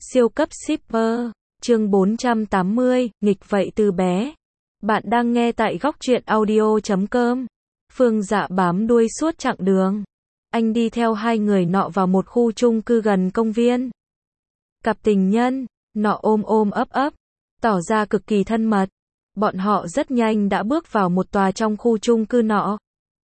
Siêu cấp shipper, chương 480, nghịch vậy từ bé. Bạn đang nghe tại góc truyện audio.com. Phương Dạ bám đuôi suốt chặng đường. Anh đi theo hai người nọ vào một khu chung cư gần công viên. Cặp tình nhân, nọ ôm ôm ấp ấp, tỏ ra cực kỳ thân mật. Bọn họ rất nhanh đã bước vào một tòa trong khu chung cư nọ.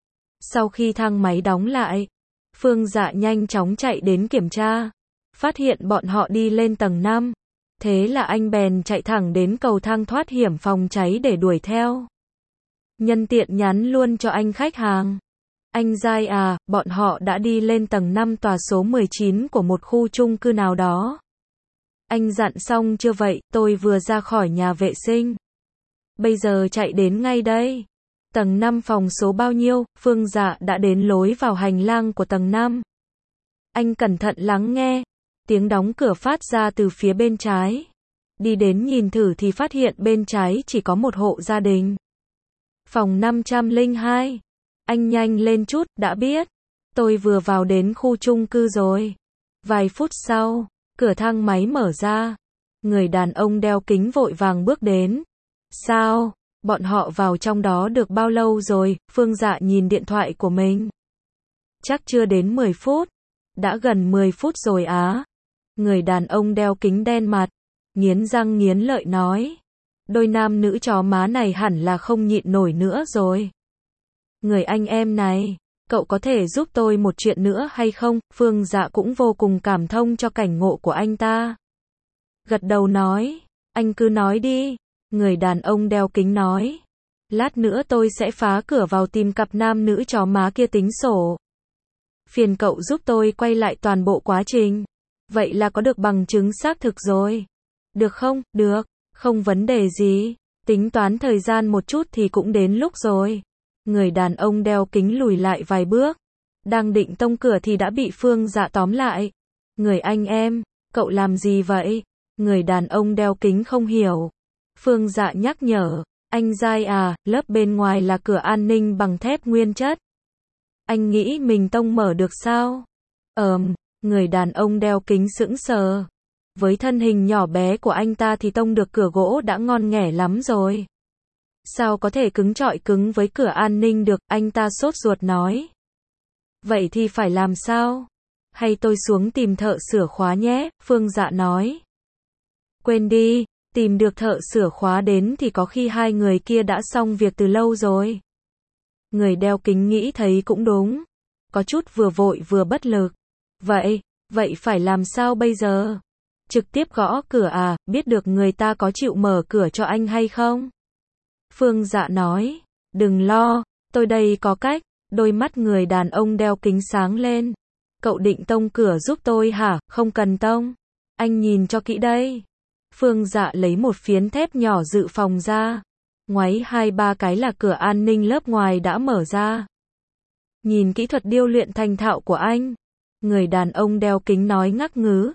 Sau khi thang máy đóng lại, Phương Dạ nhanh chóng chạy đến kiểm tra. Phát hiện bọn họ đi lên tầng 5. Thế là anh bèn chạy thẳng đến cầu thang thoát hiểm phòng cháy để đuổi theo. Nhân tiện nhắn luôn cho anh khách hàng. Anh Giai à, bọn họ đã đi lên tầng 5 tòa số 19 của một khu chung cư nào đó. Anh dặn xong chưa vậy, tôi vừa ra khỏi nhà vệ sinh. Bây giờ chạy đến ngay đây. Tầng 5 phòng số bao nhiêu? Phương Dạ đã đến lối vào hành lang của tầng 5. Anh cẩn thận lắng nghe. Tiếng đóng cửa phát ra từ phía bên trái. Đi đến nhìn thử thì phát hiện bên trái chỉ có một hộ gia đình. Phòng 502. Anh nhanh lên chút, đã biết. Tôi vừa vào đến khu chung cư rồi. Vài phút sau, cửa thang máy mở ra. Người đàn ông đeo kính vội vàng bước đến. Sao? Bọn họ vào trong đó được bao lâu rồi? Phương Dạ nhìn điện thoại của mình. Chắc chưa đến 10 phút. Đã gần 10 phút rồi á. Người đàn ông đeo kính đen mặt, nghiến răng nghiến lợi nói. Đôi nam nữ chó má này hẳn là không nhịn nổi nữa rồi. Người anh em này, cậu có thể giúp tôi một chuyện nữa hay không? Phương Dạ cũng vô cùng cảm thông cho cảnh ngộ của anh ta. Gật đầu nói, anh cứ nói đi. Người đàn ông đeo kính nói. Lát nữa tôi sẽ phá cửa vào tìm cặp nam nữ chó má kia tính sổ. Phiền cậu giúp tôi quay lại toàn bộ quá trình. Vậy là có được bằng chứng xác thực rồi. Được không? Được, không vấn đề gì. Tính toán thời gian một chút thì cũng đến lúc rồi. Người đàn ông đeo kính lùi lại vài bước. Đang định tông cửa thì đã bị Phương Dạ tóm lại. Người anh em, cậu làm gì vậy? Người đàn ông đeo kính không hiểu. Phương Dạ nhắc nhở. Anh Giai à, lớp bên ngoài là cửa an ninh bằng thép nguyên chất. Anh nghĩ mình tông mở được sao? Người đàn ông đeo kính sững sờ. Với thân hình nhỏ bé của anh ta thì tông được cửa gỗ đã ngon nghẻ lắm rồi. Sao có thể cứng trọi cứng với cửa an ninh được, anh ta sốt ruột nói. Vậy thì phải làm sao? Hay tôi xuống tìm thợ sửa khóa nhé, Phương Dạ nói. Quên đi, tìm được thợ sửa khóa đến thì có khi hai người kia đã xong việc từ lâu rồi. Người đeo kính nghĩ thấy cũng đúng. Có chút vừa vội vừa bất lực. Vậy phải làm sao bây giờ? Trực tiếp gõ cửa à, biết được người ta có chịu mở cửa cho anh hay không? Phương Dạ nói, đừng lo, tôi đây có cách. Đôi mắt người đàn ông đeo kính sáng lên. Cậu định tông cửa giúp tôi hả? Không cần tông. Anh nhìn cho kỹ đây. Phương Dạ lấy một phiến thép nhỏ dự phòng ra. Ngoáy 2-3 cái là cửa an ninh lớp ngoài đã mở ra. Nhìn kỹ thuật điêu luyện thành thạo của anh. Người đàn ông đeo kính nói ngắc ngứ.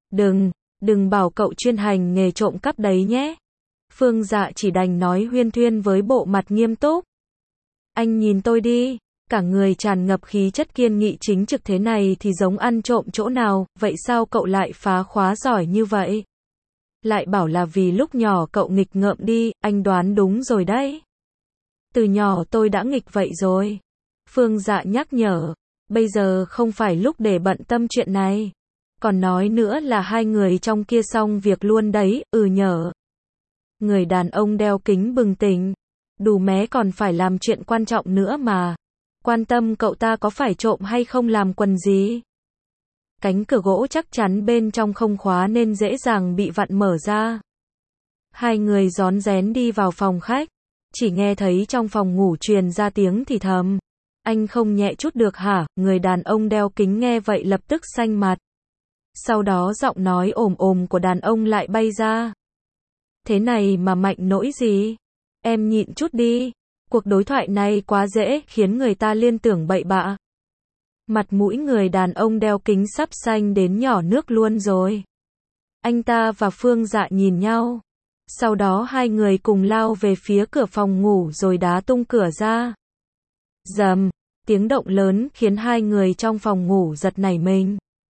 Đừng bảo cậu chuyên hành nghề trộm cắp đấy nhé. Phương Dạ chỉ đành nói huyên thuyên với bộ mặt nghiêm túc. Anh nhìn tôi đi, cả người tràn ngập khí chất kiên nghị chính trực thế này thì giống ăn trộm chỗ nào, vậy sao cậu lại phá khóa giỏi như vậy? Lại bảo là vì lúc nhỏ cậu nghịch ngợm đi, anh đoán đúng rồi đấy. Từ nhỏ tôi đã nghịch vậy rồi. Phương Dạ nhắc nhở, bây giờ không phải lúc để bận tâm chuyện này. Còn nói nữa là hai người trong kia xong việc luôn đấy, nhở. Người đàn ông đeo kính bừng tỉnh. Đủ mé còn phải làm chuyện quan trọng nữa mà. Quan tâm cậu ta có phải trộm hay không làm quần gì. Cánh cửa gỗ chắc chắn bên trong không khóa nên dễ dàng bị vặn mở ra. Hai người rón rén đi vào phòng khách. Chỉ nghe thấy trong phòng ngủ truyền ra tiếng thì thầm. Anh không nhẹ chút được hả? Người đàn ông đeo kính nghe vậy lập tức xanh mặt. Sau đó giọng nói ồm ồm của đàn ông lại bay ra. Thế này mà mạnh nỗi gì? Em nhịn chút đi. Cuộc đối thoại này quá dễ, khiến người ta liên tưởng bậy bạ. Mặt mũi người đàn ông đeo kính sắp xanh đến nhỏ nước luôn rồi. Anh ta và Phương Dạ nhìn nhau. Sau đó hai người cùng lao về phía cửa phòng ngủ rồi đá tung cửa ra. Rầm, tiếng động lớn khiến hai người trong phòng ngủ giật nảy mình.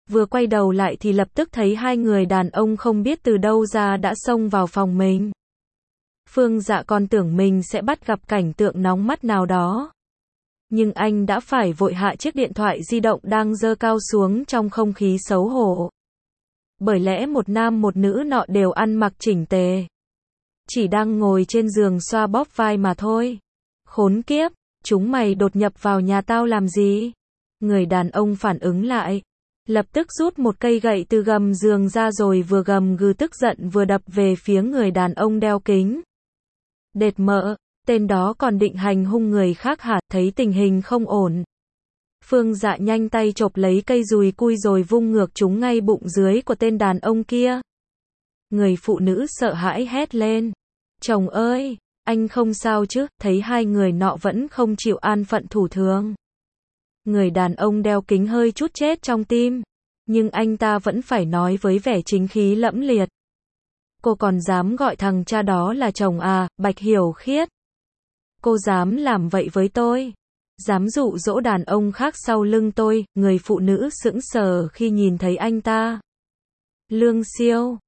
Vừa quay đầu lại thì lập tức thấy hai người đàn ông không biết từ đâu ra đã xông vào phòng mình. Phương Dạ còn tưởng mình sẽ bắt gặp cảnh tượng nóng mắt nào đó. Nhưng anh đã phải vội hạ chiếc điện thoại di động đang giơ cao xuống trong không khí xấu hổ. Bởi lẽ một nam một nữ nọ đều ăn mặc chỉnh tề. Chỉ đang ngồi trên giường xoa bóp vai mà thôi. Khốn kiếp, chúng mày đột nhập vào nhà tao làm gì? Người đàn ông phản ứng lại. Lập tức rút một cây gậy từ gầm giường ra rồi vừa gầm gừ tức giận vừa đập về phía người đàn ông đeo kính. Đệt mợ, tên đó còn định hành hung người khác hả? Thấy tình hình không ổn. Phương Dạ nhanh tay chộp lấy cây dùi cui rồi vung ngược chúng ngay bụng dưới của tên đàn ông kia. Người phụ nữ sợ hãi hét lên. Chồng ơi, anh không sao chứ? Thấy hai người nọ vẫn không chịu an phận thủ thường. Người đàn ông đeo kính hơi chút chết trong tim. Nhưng anh ta vẫn phải nói với vẻ chính khí lẫm liệt. Cô còn dám gọi thằng cha đó là chồng à? Bạch Hiểu Khiết. Cô dám làm vậy với tôi? Dám dụ dỗ đàn ông khác sau lưng tôi? Người phụ nữ sững sờ khi nhìn thấy anh ta. Lương Siêu,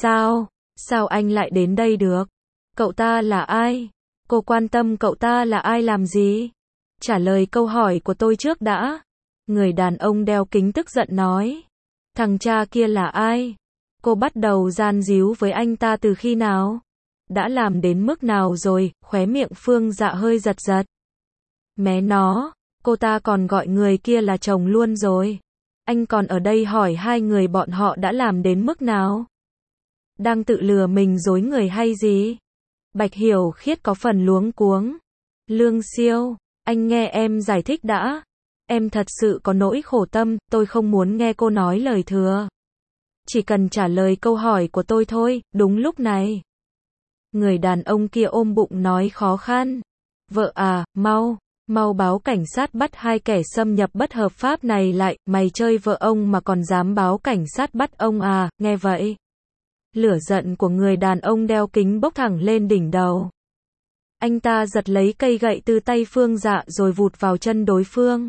sao anh lại đến đây được? Cậu ta là ai? Cô quan tâm cậu ta là ai làm gì? Trả lời câu hỏi của tôi trước đã. Người đàn ông đeo kính tức giận nói. Thằng cha kia là ai? Cô bắt đầu gian díu với anh ta từ khi nào? Đã làm đến mức nào rồi? Khóe miệng Phương Dạ hơi giật giật. Mé nó, cô ta còn gọi người kia là chồng luôn rồi. Anh còn ở đây hỏi hai người bọn họ đã làm đến mức nào? Đang tự lừa mình dối người hay gì? Bạch Hiểu Khiết có phần luống cuống. Lương Siêu, anh nghe em giải thích đã. Em thật sự có nỗi khổ tâm, tôi không muốn nghe cô nói lời thừa. Chỉ cần trả lời câu hỏi của tôi thôi. Đúng lúc này, người đàn ông kia ôm bụng nói khó khăn. Vợ à, mau báo cảnh sát bắt hai kẻ xâm nhập bất hợp pháp này lại. Mày chơi vợ ông mà còn dám báo cảnh sát bắt ông à? Nghe vậy, lửa giận của người đàn ông đeo kính bốc thẳng lên đỉnh đầu. Anh ta giật lấy cây gậy từ tay Phương Dạ rồi vụt vào chân đối phương.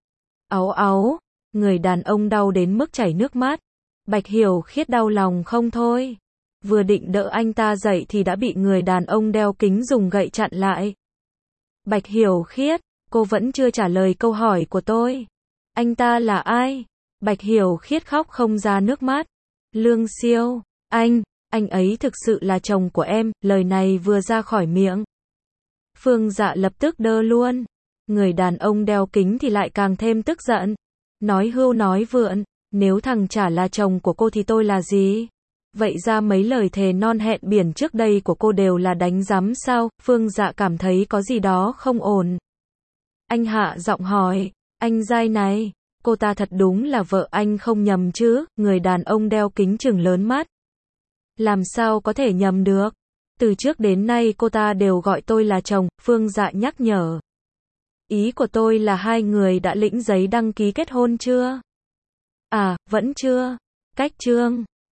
Áu, người đàn ông đau đến mức chảy nước mắt. Bạch Hiểu Khiết đau lòng không thôi. Vừa định đỡ anh ta dậy thì đã bị người đàn ông đeo kính dùng gậy chặn lại. Bạch Hiểu Khiết, cô vẫn chưa trả lời câu hỏi của tôi. Anh ta là ai? Bạch Hiểu Khiết khóc không ra nước mắt. Lương Siêu, anh ấy thực sự là chồng của em. Lời này vừa ra khỏi miệng, Phương Dạ lập tức đơ luôn. Người đàn ông đeo kính thì lại càng thêm tức giận. Nói hưu nói vượn, nếu thằng chả là chồng của cô thì tôi là gì? Vậy ra mấy lời thề non hẹn biển trước đây của cô đều là đánh giám sao? Phương Dạ cảm thấy có gì đó không ổn. Anh hạ giọng hỏi, anh giai này, cô ta thật đúng là vợ anh không nhầm chứ? Người đàn ông đeo kính trừng lớn mắt. Làm sao có thể nhầm được? Từ trước đến nay cô ta đều gọi tôi là chồng. Phương Dạ nhắc nhở. Ý của tôi là hai người đã lĩnh giấy đăng ký kết hôn chưa? À, vẫn chưa. Cách chương